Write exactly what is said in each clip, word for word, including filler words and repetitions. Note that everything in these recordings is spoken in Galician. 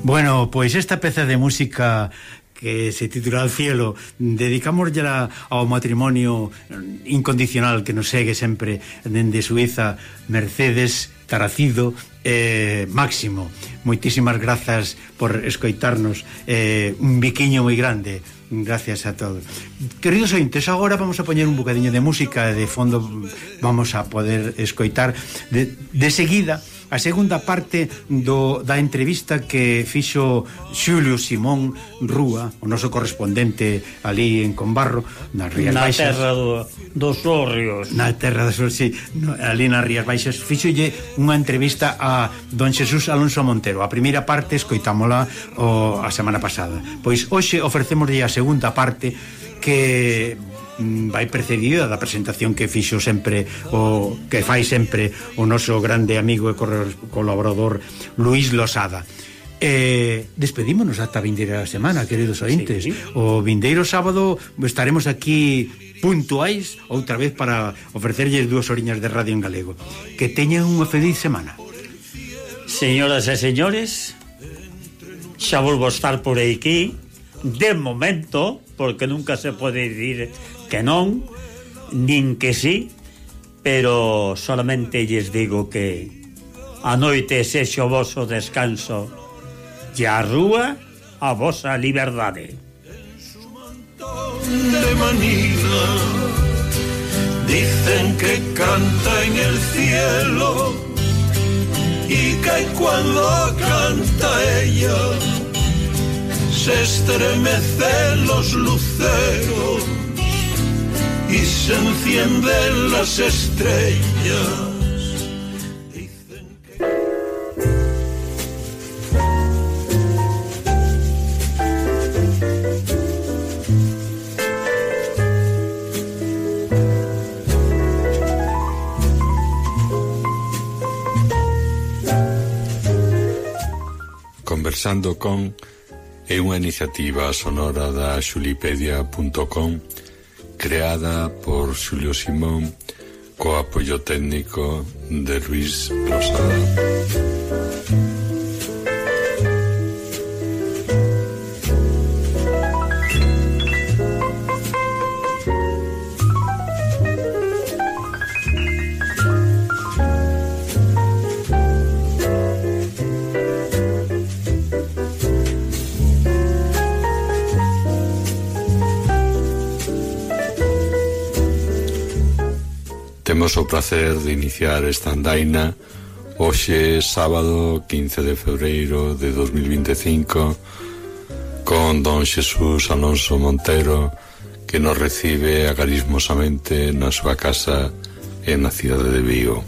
Bueno, pois esta peza de música que se titula Al cielo, dedicámoslla ao matrimonio incondicional que nos segue sempre dende Suiza, Mercedes, Taracido e eh, Máximo. Moitísimas grazas por escoitarnos, eh, un biquiño moi grande. Gracias a todos. Queridos ointes, agora vamos a poñer un bocadiño de música de fondo, vamos a poder escoitar de, de seguida a segunda parte do, da entrevista que fixo Xulio Simón Rúa, o noso correspondente ali en Combarro, nas Rías na Baixas, terra do, dos Hórreos, na terra dos Hórreos, sí, no, ali nas Rías Baixas. Fixolle unha entrevista a don Xesús Alonso Montero. A primeira parte escoitámola o, a semana pasada. Pois hoxe ofrecémoslle a segunda parte, que vai precedida da presentación que fixo sempre o que fai sempre o noso grande amigo e colaborador Luís Losada. Eh, despedímonos ata a vindeira semana, queridos ointes. Sí. O vindeiro sábado estaremos aquí puntuais outra vez para ofrecerlles dúas horiñas de radio en galego. Que teñan unha feliz semana. Señoras e señores, xa volvo a estar por aquí de momento, porque nunca se pode dicir que non, nin que sí, pero solamente lles digo que a noite sexe o voso descanso e a rúa a vosa liberdade. De Manila dicen que canta en el cielo y que cuando canta ella se estremecen los luceros y se encienden las estrellas. Dicen que... Conversando con é unha iniciativa sonora da xulipedia punto com creada por Xulio Simón co apoio técnico de Luís Losada. Temos o placer de iniciar esta andaina hoxe sábado quince de febreiro de dos mil vinte e cinco con don Xesús Alonso Montero, que nos recibe acarismosamente na súa casa en na cidade de Vigo.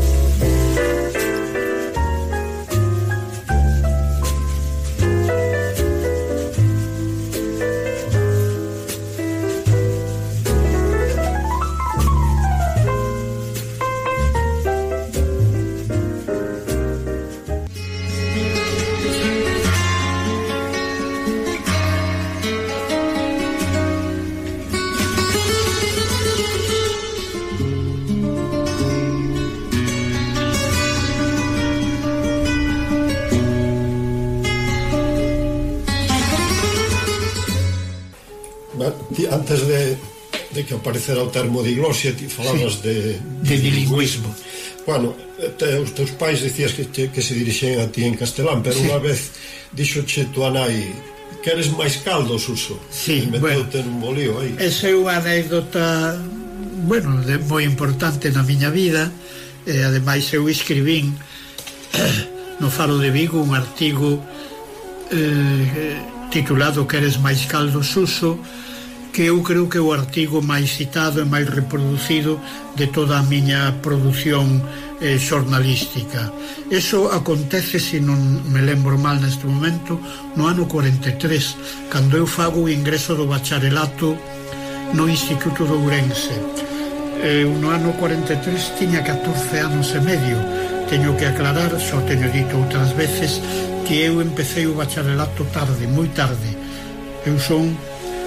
Antes de, de que aparecera o termo de diglosia, ti falabas sí, de, de bilingüismo. Bueno, te, os teus pais dicías que, que se dirixen a ti en castelán, pero sí, unha vez dixoche tu nai que eres máis caldo, Suso. Sí, bueno, un bolío aí. Esa é unha anécdota, bueno, de, moi importante na miña vida, e ademais eu escribín no Faro de Vigo un artigo eh, titulado Que eres máis caldo, Suso, que eu creo que é o artigo máis citado e máis reproducido de toda a miña produción eh, xornalística. Eso acontece, se non me lembro mal neste momento, no ano cuarenta e tres, cando eu fago o ingreso do bacharelato no Instituto de Ourense. Eh, no ano cuarenta e tres tiña catorce anos e medio. Teño que aclarar, xa o teño dito outras veces, que eu empecé o bacharelato tarde, moi tarde. Eu son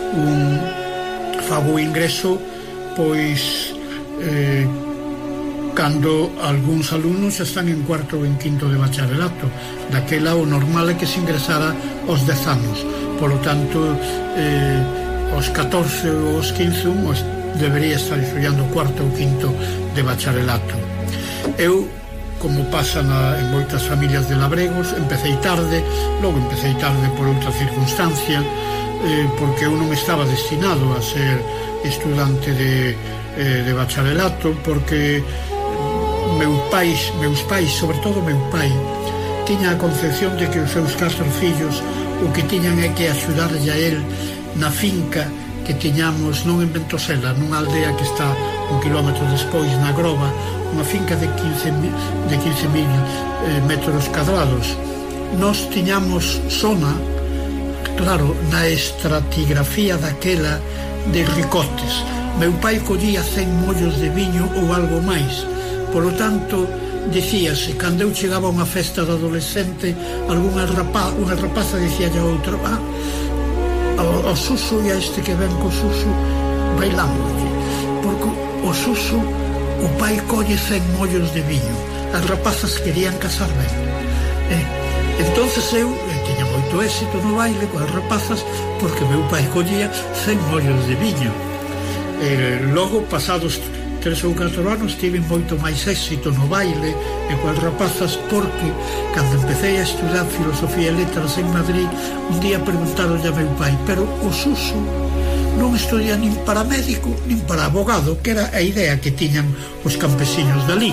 un fago o ingreso pois eh, cando algúns alumnos están en cuarto ou en quinto de bacharelato. Daquela o normal é que se ingresara aos dez anos, polo tanto eh, aos catorce ou aos quince un debería estar estudiando cuarto ou quinto de bacharelato. Eu, como pasa na, en moitas familias de labregos, empecéi tarde, logo empecéi tarde por outra circunstancia, eh, porque eu non estaba destinado a ser estudante de, eh, de bacharelato, porque meus pais, meus pais, sobre todo meu pai, tiña a concepción de que os seus catro fillos o que tiñan é que axudarlle a él na finca que tiñamos non en Ventosela, nunha aldea que está un kilómetro despois na Grova, unha finca de quince mil eh, metros cadrados. Nós tiñamos zona, claro, na estratigrafía daquela de ricotes. Meu pai collía cen mollos de viño ou algo máis. Polo tanto, dicíase, cando eu chegaba a unha festa de adolescente, algunha rapa, unha rapaza dicía a outra, ah, o, o Suso e a este que ven co Suso bailámoslle, porque o Suso, o pai colle cen mollos de viño, as rapazas querían casar ben. Eh, entonces eu eh, tiña moito éxito no baile coas rapazas, porque meu pai collía cen mollos de viño. Eh, logo, pasados tres ou catro anos, tive moito máis éxito no baile e coas rapazas, porque cando empecé a estudar filosofía e letras en Madrid, un día preguntaron a meu pai, pero o Suso non estudia nin para médico nin para abogado, que era a idea que tiñan os campesiños dali.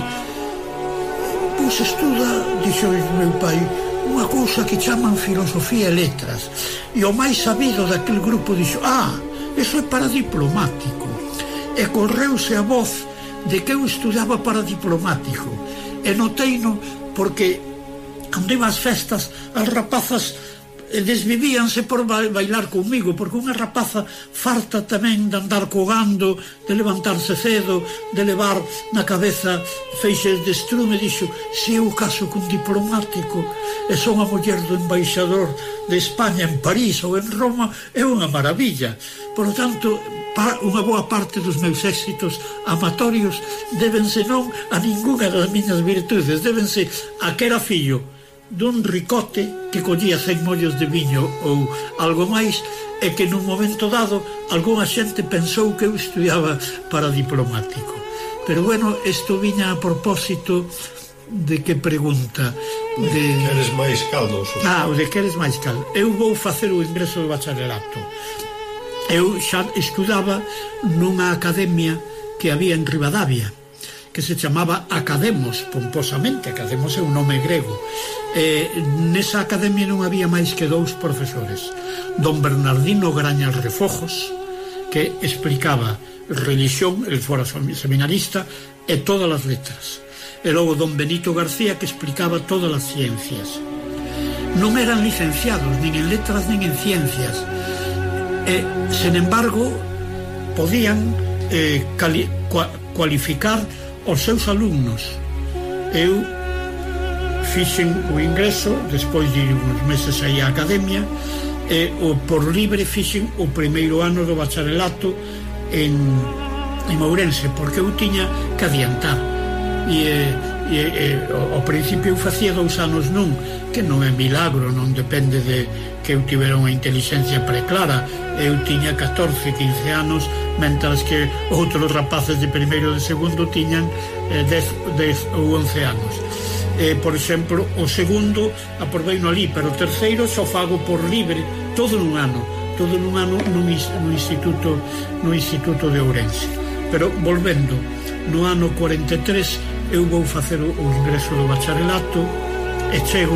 Pois estuda, dixo meu pai, unha cousa que chaman filosofía e letras, e o máis sabido daquel grupo dixo, ah, eso é para diplomático. E correuse a voz de que eu estudaba para diplomático, e noteino porque cando iba ás festas as rapazas desvivíanse por bailar comigo, porque unha rapaza farta tamén de andar cogando, de levantarse cedo, de levar na cabeza feixes de estrume, dixo, se eu caso cun diplomático e son a muller do embaixador de España en París ou en Roma, é unha maravilla. Por lo tanto, unha boa parte dos meus éxitos amatorios débense non a ninguna das miñas virtudes, débense a que era fillo dun ricote que collía cen mollos de viño ou algo máis, e que nun momento dado algunha xente pensou que eu estudiaba para diplomático. Pero bueno, isto viña a propósito de que pregunta de... Queres máis caldo? Ah, o de queres máis caldo. Eu vou facer o ingreso do bacharelato. Eu xa estudaba nunha academia que había en Ribadavia, que se chamaba Academos, pomposamente. Academos é un nome grego. Eh, nesa academia non había máis que dous profesores, don Bernardino Grañas Refojos, que explicaba religión, el fora seminarista, e todas as letras, e logo don Benito García, que explicaba todas as ciencias. Non eran licenciados nin en letras nin en ciencias, e, sen embargo, podían eh, cali, cua, cualificar os seus alumnos. Eu fixen o ingreso despois de uns meses aí á academia, e o por libre fixen o primeiro ano do bacharelato en, en Ourense, porque eu tiña que adiantar, e, e, e ao principio eu facía dous anos nun, que non é milagro, non depende de que eu tivera unha inteligencia preclara. Eu tiña catorce, quince anos, mentras que outros rapaces de primeiro e de segundo tiñan eh, dez, dez ou once anos. Eh, por exemplo, o segundo aproveino ali, pero o terceiro só fago por libre, todo nun ano, todo nun ano no, no instituto no instituto de Ourense. Pero volvendo, no ano cuarenta e tres eu vou facer o, o ingreso do bacharelato e chego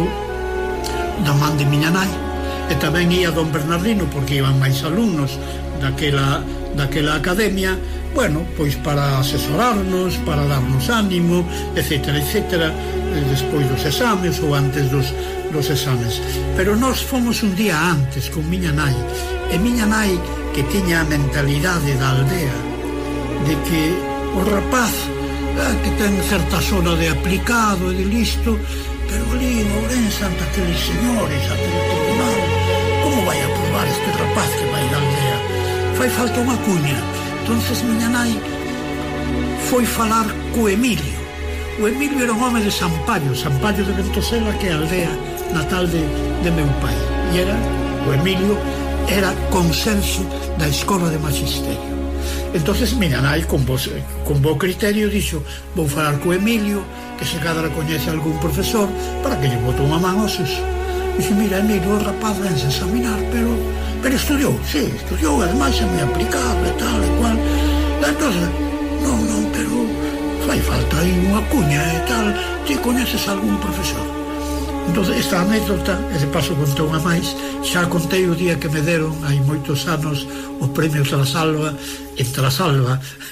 da man de miña nai, e tamén ia don Bernardino, porque iban máis alumnos daquela, daquela academia, bueno, pois para asesorarnos, para darnos ánimo, etcétera, etcétera, despois dos exames ou antes dos, dos exames. Pero nós fomos un día antes con miña nai, e miña nai, que tiña a mentalidade da aldea de que o rapaz eh, que ten certa zona de aplicado e de listo, pero ali en Ourense ante aqueles señores, ante o tribunal, como vai a probar este rapaz que vai da aldea? Fai falta unha cuña. Entonces miña nai foi falar co Emilio, O Emilio era un home de Sampaio, Sampaio de Ventosela, que é a aldea natal de, de meu pai. E era, o Emilio era consenso da escola de magisterio. Entonces miña nai con, vos, con bo criterio dixo, vou falar co Emilio, que se cadra coñece algún profesor, para que lle bote unha man aos seus. Dixo, mira, Emilio, o rapaz vense a examinar, pero pero estudiou, sí, estudiou, ademais é moi aplicable, tal e cual. Entonces, non, non, pero fai falta aí unha cuña e tal, ti coñeces algún profesor? Entón, esta anécdota, e de paso contou unha máis, xa contei o día que me deron hai moitos anos o premio Trasalva en Trasalva.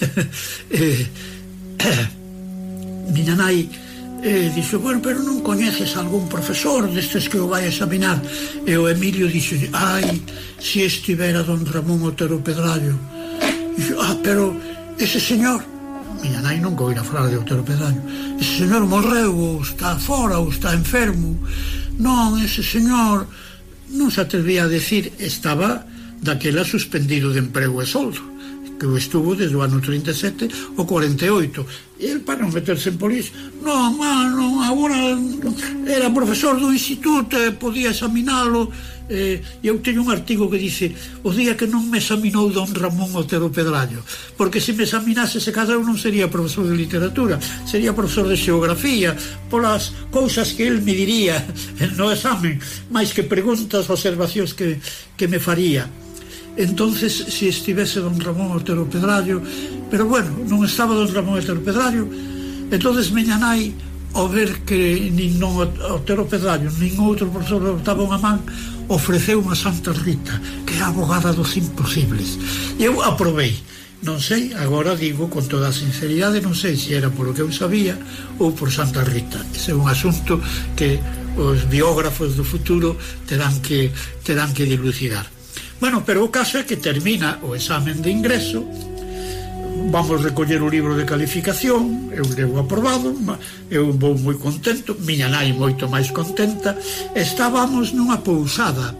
eh, eh, miña nai eh, dixo, bueno, pero non coñeces algún profesor destes que o vai a examinar? E o Emilio dixo, ai, se estivera don Ramón Otero Pedrallo. Dixo, ah, pero ese señor, miña nai nunca oira falar de Otero Pedrallo, ese señor morreu ou está fora ou está enfermo. Non, ese señor non se atrevía a decir, estaba daquela suspendido de emprego e soldo, que o estuvo desde o ano trinta e sete ao cuarenta e oito, e el, para non meterse en polícia, non, man, non, agora era profesor do instituto e podía examinalo. Eh, eu teño un artigo que dice, o día que non me examinou don Ramón Otero Pedrallo, porque se me examinase ese cadro non sería profesor de literatura, sería profesor de xeografía, polas cousas que el me diría no examen, máis que preguntas, observacións que, que me faría. Entonces, se estivese don Ramón Otero Pedrallo, pero bueno, non estaba don Ramón Otero Pedrallo. Entonces miña nai, ao ver que nin non Otero Pedrallo nin outro profesor botaba unha man, ofreceu unha Santa Rita, que é a abogada dos imposibles. E eu aprobei. Non sei, agora digo con toda a sinceridade, non sei se era por o que eu sabía ou por Santa Rita. Ese é un asunto que os biógrafos do futuro terán que, terán que dilucidar. Bueno, pero o caso é que termina o examen de ingreso, vamos recoller o libro de calificación, eu levo aprobado, eu vou moi contento, miña nai moito máis contenta. Estábamos nunha pousada,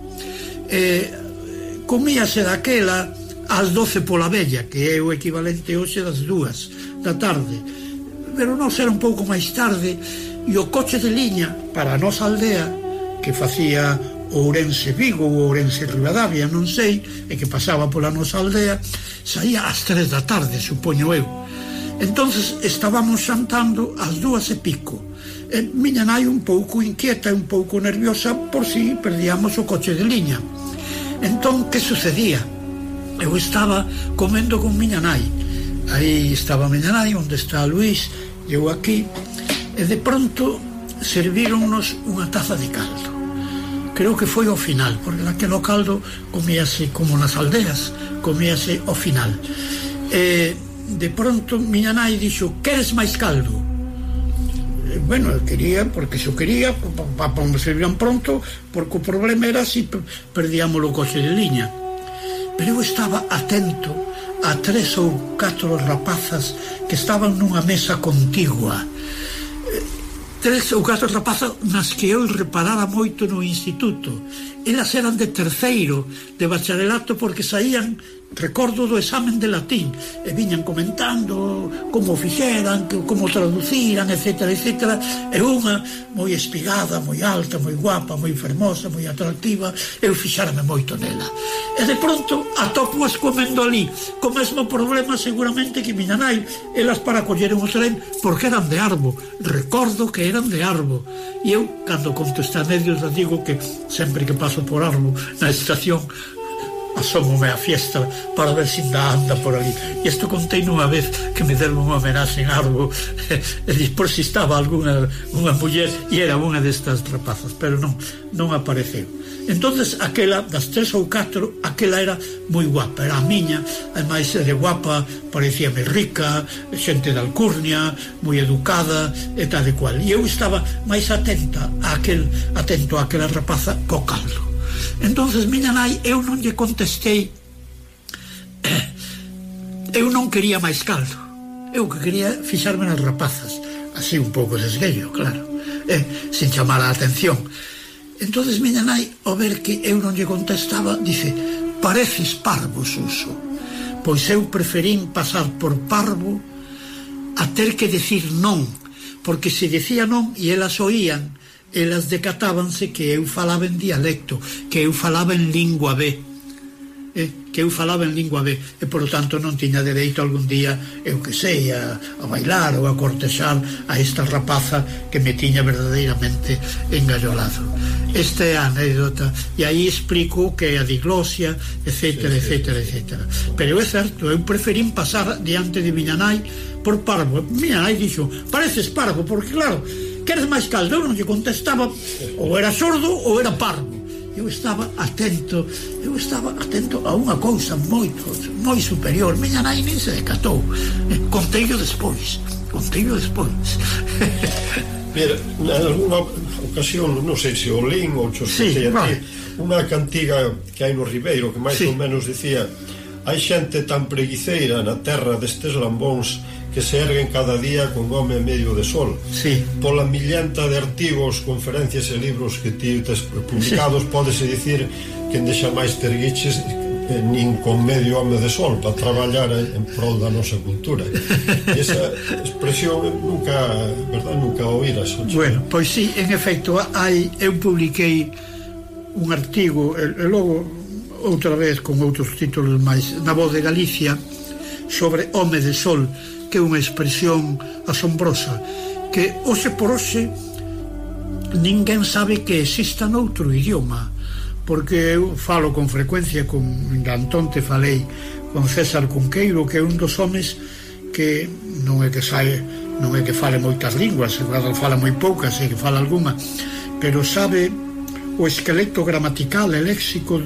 eh, comíase daquela ás doce pola vella, que é o equivalente hoxe das dúas da tarde, pero non era un pouco máis tarde, e o coche de liña para a nosa aldea, que facía Ourense-Vigo ou Ourense-Ribadavia, non sei, e que pasaba pola nosa aldea, saía ás tres da tarde, supoño eu. Entonces estábamos xantando ás dúas e pico, e miña nai un pouco inquieta e un pouco nerviosa por si perdíamos o coche de liña. Entón, que sucedía? Eu estaba comendo con miña nai, aí estaba miña nai, onde está Luís, eu aquí, e de pronto servíronnos unha taza de caldo. Creo que foi ao final, porque naquele caldo comíase como nas aldeas, comíase ao final. E de pronto miña nai dixo, queres máis caldo? E, bueno, eu quería, porque se eu quería, para pa, me servían pronto, porque o problema era si perdíamos o coche de liña. Pero eu estaba atento a tres ou catro rapazas que estaban nunha mesa contigua, tres ou catro rapazas nas que eu reparara moito no instituto. Elas eran de terceiro de bacharelato, porque saían, recordo, do examen de latín, e viñan comentando como fixeran, como traduciran, etcétera, etcétera. E unha moi espigada, moi alta, moi guapa, moi fermosa, moi atractiva, eu fixárame moito nela. E de pronto atopo-as comendo ali, co mesmo problema seguramente que miña nai, elas para coller un tren, porque eran de Arbo, recordo que eran de Arbo. E eu, cando conto esta anécdota, digo que sempre que paso por Arbo na estación, asómome a fiesta para ver se ainda anda por ali. E isto contei nunha vez que me deron unha homenaxe en Arbo, e por si estaba alguna unha muller, e era unha destas rapazas, pero non, non apareceu. Entonces aquela, das tres ou catro, aquela era moi guapa, era a miña, ademais de guapa, parecíame rica, xente de alcurnia, moi educada e tal e cual. E eu estaba máis atenta a aquel, atento a aquela rapaza co caldo. Entonces miña nai, eu non lle contestei, eu non quería máis caldo, eu que quería fixarme nas rapazas, así un pouco desguello, claro, eh, sin chamar a atención. Entonces miña nai, ao ver que eu non lle contestaba, dice, pareces parvo, Suso. Pois eu preferín pasar por parvo a ter que decir non, porque se decía non e elas oían, elas decatábanse que eu falaba en dialecto, que eu falaba en lingua B, eh, que eu falaba en lingua B, e por tanto non tiña dereito algún día, eu que sei, a, a bailar ou a cortexar a esta rapaza que me tiña verdadeiramente engallolado. Esta é a anécdota, e aí explico que é a diglosia, etcétera, etcétera, etcétera. Pero é certo, eu preferín pasar diante de miña nai por parvo. Miña nai dixo, pareces parvo, porque claro, queres máis caldo? Eu non lle contestaba, ou era sordo ou era parvo. Eu estaba atento, eu estaba atento a unha cousa moito, moi superior. Miña nai nin se decatou. Conteillo despois, conteillo despois. Mira, na alguna ocasión, non sei se o lín ou xo escutei a ti, unha cantiga que hai no Ribeiro que máis ou menos dicía: hai xente tan preguiceira na terra destes lambóns que se erguen cada día con home medio de sol. Sí. Pola millenta de artigos, conferencias e libros que ti tes publicados, sí, pódese dicir que en deixa máis te erguiches eh, nin con medio home de sol para traballar en prol da nosa cultura. E esa expresión nunca, verdad, nunca oíras. Bueno, pois sí, en efecto, hai, eu publiquei un artigo, e, e logo outra vez con outros títulos máis, na Voz de Galicia, sobre home de sol, que é unha expresión asombrosa que hoxe por hoxe ninguén sabe que exista noutro idioma, porque eu falo con frecuencia con Antonte, falei con César Cunqueiro, que é un dos homes que non é que sabe, non é que fale moitas linguas, fala moi poucas, é que fala alguna, pero sabe o esqueleto gramatical e léxico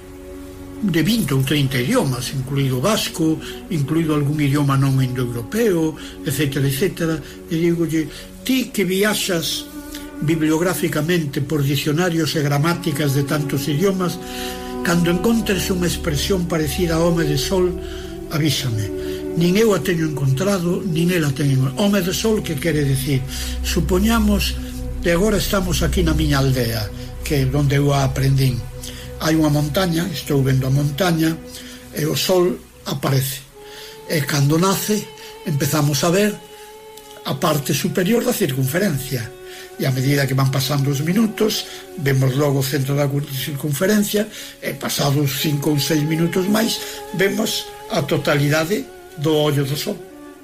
de vinte ou trinta idiomas, incluído vasco, incluído algún idioma non indoeuropeo, etcétera, etcétera. E digolle, ti que viaxas bibliográficamente por dicionarios e gramáticas de tantos idiomas, cando encontres unha expresión parecida a home de sol, avísame. Nin eu a teño encontrado, nin ela teño. Home de sol, que quere decir? Supoñamos que agora estamos aquí na miña aldea, que é onde eu a aprendín. Hai unha montaña, estou vendo a montaña, e o sol aparece. E cando nace, empezamos a ver a parte superior da circunferencia. E a medida que van pasando os minutos, vemos logo o centro da circunferencia, e pasados cinco ou seis minutos máis, vemos a totalidade do ollo do sol.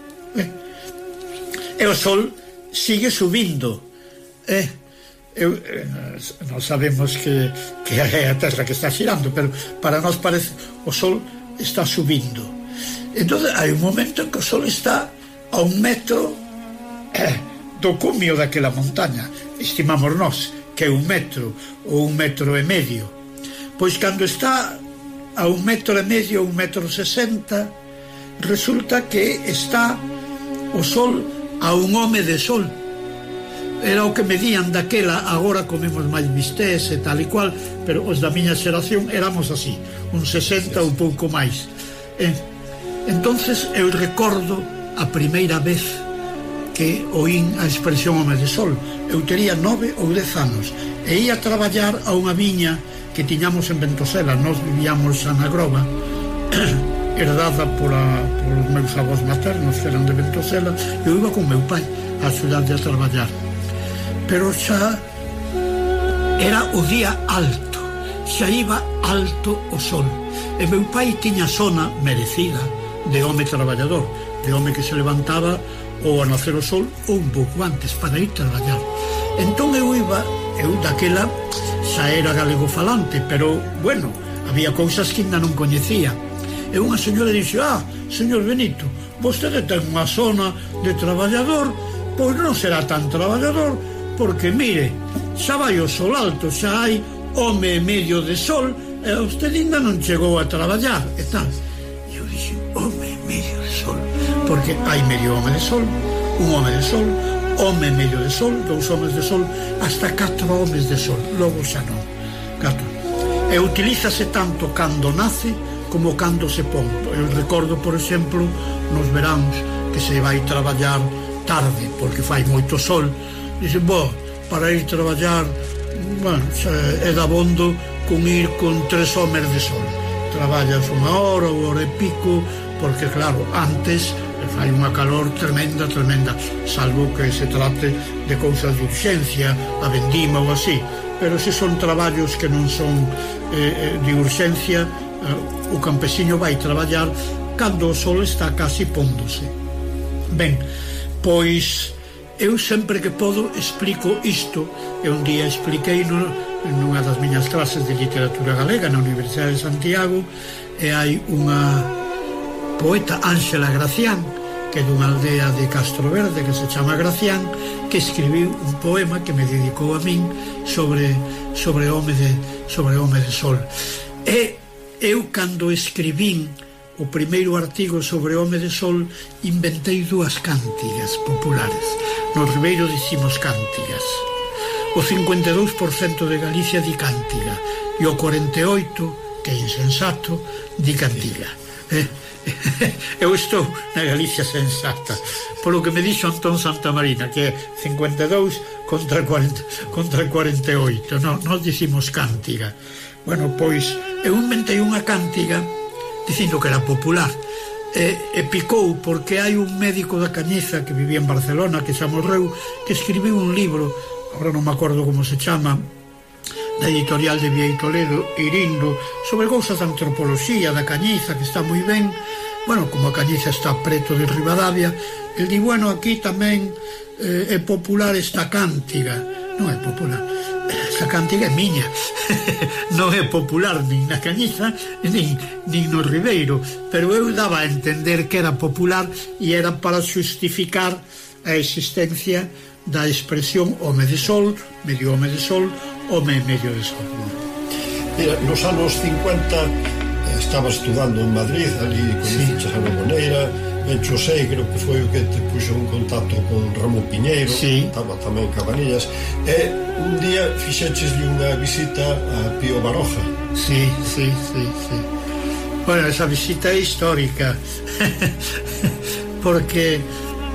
E o sol sigue subindo. E Eu, eh, non sabemos que, que é a Terra que está girando, pero para nós parece o Sol está subindo. Entón hai un momento en que o Sol está a un metro eh, do cumio daquela montaña, estimamos nós que é un metro ou un metro e medio. Pois cando está a un metro e medio, un metro sesenta, resulta que está o Sol a un home de sol. Era o que medían daquela, agora comemos máis bistés e tal e cual, pero os da miña xeración éramos así, un sesenta ou pouco máis. E, entonces eu recordo a primeira vez que oín a expresión home de sol. Eu tería nove ou dez anos e ia traballar a unha viña que tiñamos en Ventosela. Nós vivíamos na Grova, herdada por, a, por os meus avós maternos, que eran de Ventosela. Eu iba con meu pai a axudar a traballar, pero xa era o día alto, xa iba alto o sol, e meu pai tiña zona merecida de home traballador, de home que se levantaba ou a nacer o sol ou un pouco antes para ir traballar. Entón eu iba, eu daquela xa era galego falante, pero bueno, había cousas que ainda non coñecía. E unha señora dixo: ah, señor Benito, vostede ten unha zona de traballador, pois non será tan traballador, porque mire, xa vai o sol alto, xa hai home e medio de sol, e usted ainda non chegou a traballar e tal. E eu dixo, home e medio de sol, porque hai medio home de sol, un home de sol, home e medio de sol, dous homes de sol, hasta catro homes de sol. Logo xa non, catro. E utilízase tanto cando nace como cando se pon. Eu recordo, por exemplo, nos veráns que se vai traballar tarde porque fai moito sol. Dice, bo, para ir traballar, bueno, é dabondo con ir con tres homes de sol. Traballas unha hora ou hora e pico, porque claro, antes fai unha calor tremenda, tremenda, salvo que se trate de cousas de urxencia, a vendima ou así, pero se son traballos que non son eh, de urxencia, eh, o campesiño vai traballar cando o sol está casi póndose. Ben, pois eu sempre que podo explico isto, e un día expliquei no, nunha das miñas clases de literatura galega na Universidade de Santiago, e hai unha poeta, Ángela Gracián, que é dunha aldea de Castro Verde que se chama Gracián, que escribiu un poema que me dedicou a min sobre sobre home de sobre home de sol. E eu, cando escribín o primeiro artigo sobre home de sol, inventei dúas cántigas populares. No Ribeiro dicimos cántigas. O cincuenta e dous por cento de Galicia di cántiga, e o cuarenta e oito por cento, que é insensato, di cantiga. Eh? Eu estou na Galicia sensata, polo que me dixo Antón Santamarina, que é cincuenta e dous contra cuarenta, contra cuarenta e oito. Non, non dicimos cántiga. Bueno, pois eu inventei unha cántiga dicindo que era popular, e, e picou porque hai un médico da Cañiza que vivía en Barcelona, que xa morreu, que escribiu un libro, agora non me acordo como se chama, da editorial de Vía e Toledo, Irindo, sobre cousas de antropoloxía da Cañiza, que está moi ben. Bueno, como a Cañiza está preto de Ribadavia, el di, bueno, aquí tamén eh, é popular esta cántiga. Non é popular, esta cántiga é miña. Non é popular nin na Cañiza nin, nin no Ribeiro, pero eu daba a entender que era popular, e era para justificar a existencia da expresión home de sol, medio home de sol, home medio de sol. Mira, nos anos cincuenta estaba estudando en Madrid, ali conheciches sí. a Nogoneira, ben Xosei, creo que foi o que te puxo en contacto con Ramón Piñeiro, sí. estaba tamén Cabanillas, e un día fixécheslle unha visita a Pío Baroja. Sí, sí, sí, sí. Bueno, esa visita é histórica, porque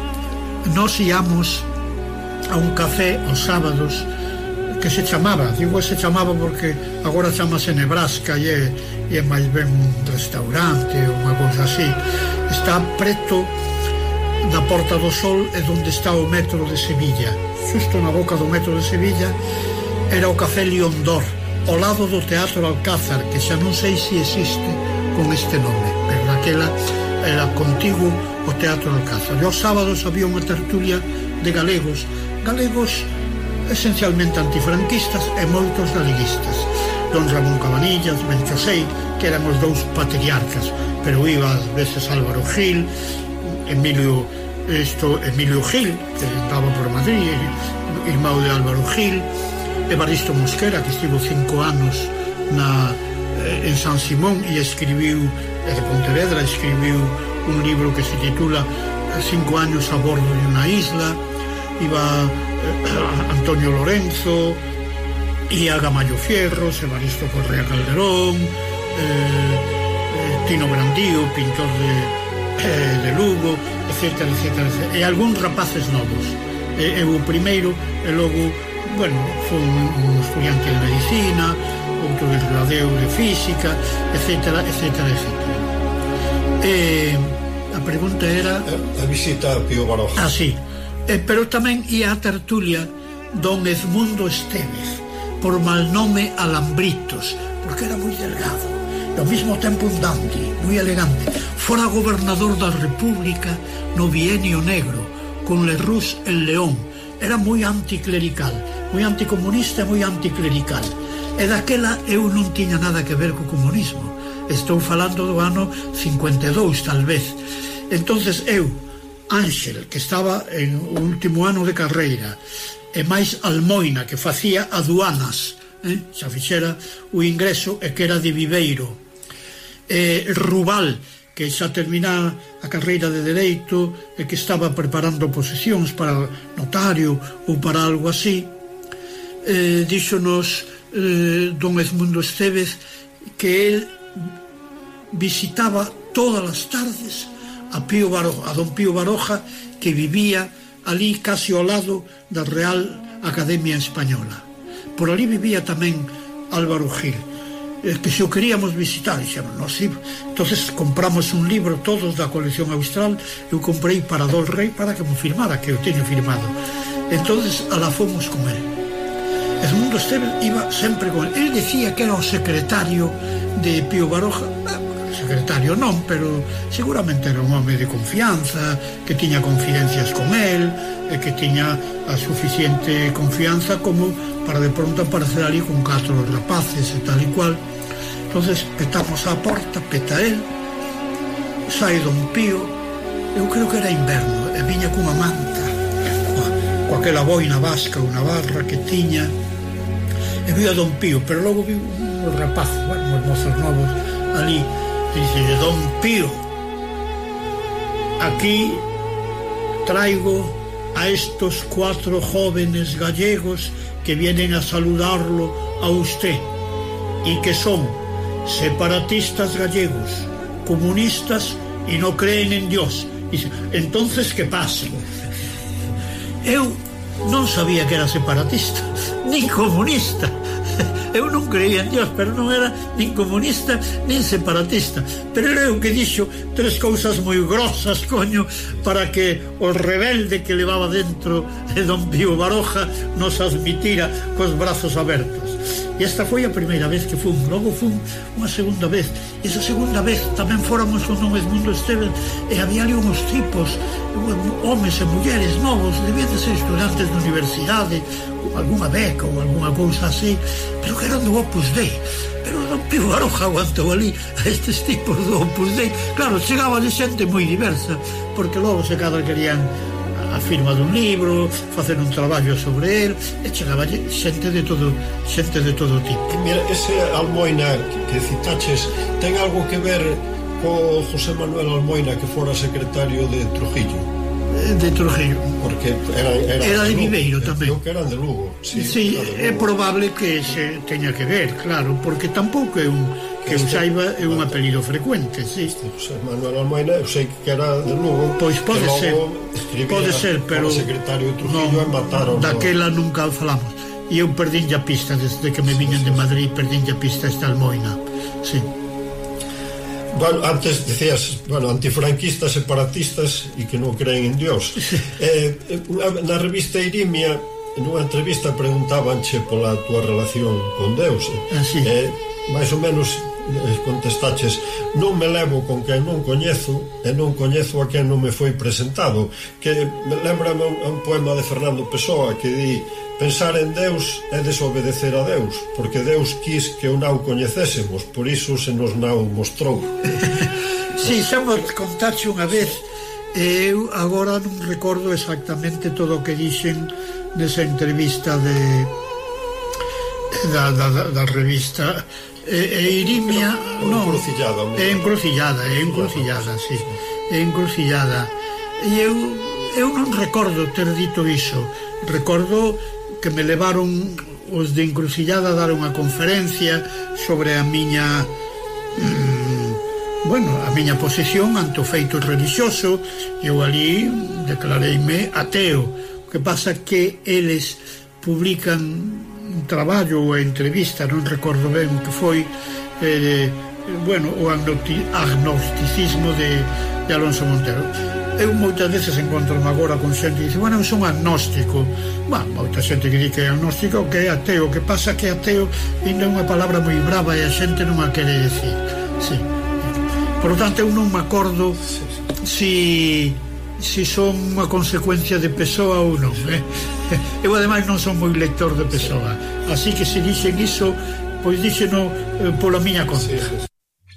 nos íamos a un café os sábados que se chamaba, digo se chamaba porque agora chamase Nebraska, e é, e é máis ben un restaurante ou unha cousa así. Está preto da Porta do Sol, é onde está o metro de Sevilla, xusto na boca do metro de Sevilla era o café Liondor, ao lado do Teatro Alcázar, que xa non sei se existe con este nome, pero naquela era contigo o Teatro Alcázar. E os sábados había unha tertulia de galegos galegos esencialmente antifranquistas e moitos galeguistas. Don Ramón Cabanillas, Ben Xosei, que eran os dous patriarcas, pero iba ás veces Álvaro Gil, Emilio esto, Emilio Gil, que estaba por Madrid, irmão de Álvaro Gil, Evaristo Mosquera, que estivo cinco anos na, en San Simón e escribiu, de Pontevedra, escribiu un libro que se titula Cinco años a bordo de unha isla. Iba eh, Antonio Lorenzo, Ia Gamallo Fierros, Evaristo Correa Calderón, eh, eh, Tino Brandío, pintor de, eh, de Lugo, etcétera, etcétera, etcétera, e algúns rapaces novos. E, e o primeiro, e logo, bueno, foi un, un estudiante de medicina, outro de Ribadeo de física, etcétera, etcétera, etcétera. E a pregunta era... A, a visita a Pío Baroja. Ah, sí. Eh, pero tamén ia a tertulia don Edmundo Estévez, por mal nome Alambritos, porque era moi delgado e ao mesmo tempo un dandy, moi elegante. Fora gobernador da República no bienio negro, con Lerroux en León. Era moi anticlerical, moi anticomunista e moi anticlerical. E daquela eu non tiña nada que ver co comunismo. Estou falando do ano cincuenta e dous, tal vez. Entonces eu, Ángel, que estaba en o último ano de carreira, e máis Almoina, que facía aduanas, eh? xa fixera o ingreso e que era de Viveiro, e Rubal, que xa termina a carreira de Dereito e que estaba preparando posesións para notario ou para algo así, eh, díxonos eh, don Edmundo Estévez que el visitaba todas as tardes a Pío Baroja, a don Pío Baroja, que vivía ali casi ao lado da Real Academia Española. Por ali vivía tamén Álvaro Gil. eh, que se o queríamos visitar, dixemos, no, sí. Entonces compramos un libro todos da colección austral, eu comprei para Dol Rei para que me firmara, que eu teño firmado. Entonces alá fomos con él. Edmundo Esteves iba sempre con él. Él decía que era o secretario de Pío Baroja. Secretario non, pero seguramente era un home de confianza, que tiña confidencias con él, e que tiña a suficiente confianza como para de pronto aparecer ali con catro rapaces e tal e cual. Entonces petamos a porta, peta él, sai Don Pío, eu creo que era inverno, e viña cunha manta, coa, coa aquela boina vasca, unha barra que tiña, e viu a Don Pío, pero logo viu uns rapaces, bueno, uns mozos novos ali. Dice, Don Pío, aquí traigo a estos cuatro jóvenes gallegos que vienen a saludarlo a usted y que son separatistas gallegos, comunistas y no creen en Dios. Dice, entonces, ¿qué pasa? Eu non sabía que era separatista, ni comunista. Eu non creía en Dios, pero non era nin comunista nin separatista, pero era o que dixo tres cousas moi grosas, coño, para que o rebelde que levaba dentro de Don Pío Baroja nos admitira cos brazos abertos. E esta foi a primeira vez que fun. Logo fun unha segunda vez, e esa segunda vez tamén fóramos con Don Edmundo Esteves, e había ali uns tipos, homes e mulleres novos, debían de ser estudantes de universidade, con algunha beca ou algunha cousa así, pero que eran do Opus Dei. Pero Don Pío Baroja aguantou ali a estes tipos do Opus Dei. Claro, chegaba de xente moi diversa, porque logo se cada querían a firma dun libro, facer un traballo sobre el, e chegaba xente de todo, xente de todo tipo. Mira, ese Almoina que citaches ten algo que ver co José Manuel Almoina, que fora secretario de Trujillo? De Trujillo, porque era, era, era de Viveiro tamén. Creo que eran de Lugo. Sí, sí, é probable que se teña que ver, claro, porque tampouco é un que eu saiba é un apelido frecuente, sí. Este José Manuel Almoina, eu sei que era de Lugo. Pois pode ser, pode ser, pero secretario de Trujillo, no, mataron. Daquela nunca falamos. E eu perdín a pista desde que me viñen de Madrid, perdín a pista esta Almoina. Sí. Bueno, antes decías, bueno, antifranquistas, separatistas e que non creen en Dios. eh, na revista Irimia, nunha entrevista preguntabanche pola túa relación con Deus. Así. Eh, máis ou menos contestaches, non me levo con quen non coñezo e non coñezo a quen non me foi presentado, que me lembrame un, un poema de Fernando Pessoa que di: pensar en Deus é desobedecer a Deus, porque Deus quis que o nao coñecésemos, por iso se nos nao mostrou. Si, xa me contaxe unha vez, eu agora non recordo exactamente todo o que dixen nesa entrevista de da, da, da, da revista e, e Irimia non, encrucillada, é encrucillada, é encrucillada, sí, é encrucillada. E eu, eu non recordo ter dito iso. Recordo que me levaron os de encrucillada a dar unha conferencia sobre a miña mmm, bueno, a miña posición ante o feito religioso. Eu ali declareime ateo. O que pasa que eles publican un traballo ou a entrevista, non recordo ben o que foi, eh, bueno, o agnosticismo de, de Alonso Montero. Eu moitas veces encontro-me agora con xente que dice, bueno, eu son agnóstico. Bueno, moita xente que di que é agnóstico, que é ateo. O que pasa que ateo ainda é unha palabra moi brava e a xente non a quere decir. Sí. Por lo tanto, eu non me acordo si si son unha consecuencia de Pessoa ou non, eh? Eu ademais non son moi lector de Pessoa, así que se dixen iso, pois díxeno eh, pola miña conta. Sí, sí.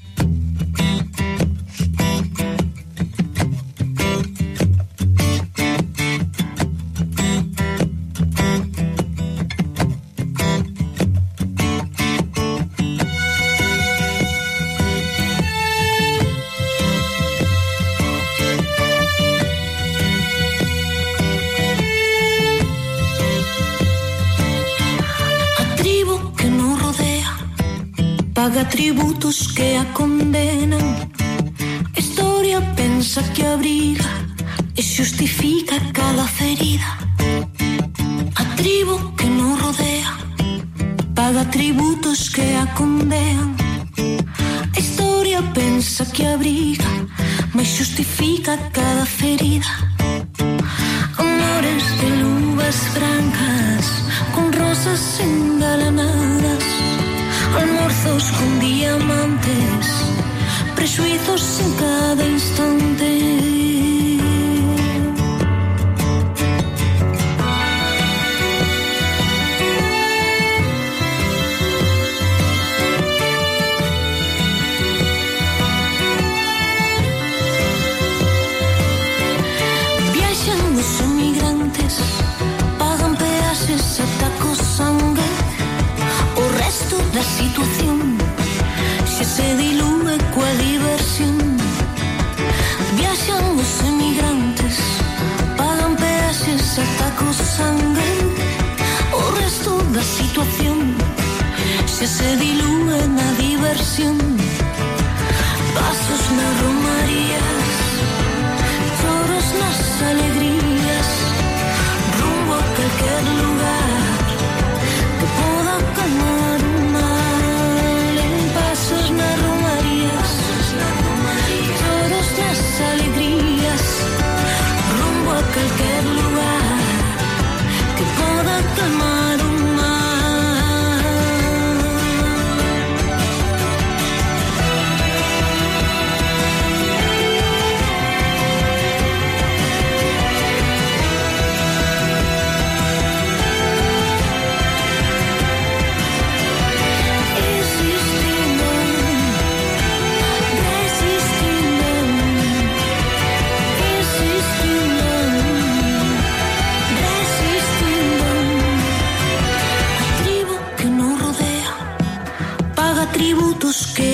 Paga tributos que a condenan. Historia pensa que abriga e xustifica cada ferida. A tribo que nos rodea paga paga tributos que a condean. A historia pensa que abriga, mas xustifica cada ferida. Amores de luvas brancas, con rosas engalanadas, almorzos con diamantes, prejuizos en cada instante. Da situación se se dilúe coa diversión. Viaxan os emigrantes, pagan peaxes ata co sangue. O resto da situación se se dilúe na diversión. Pasos nas romarías, choros nas alegrías, rumbo a calquer lugar que poda calmar. Nas romarías, todos nas alegrías, rumbo a calquer lugar que poda calmar o tributos que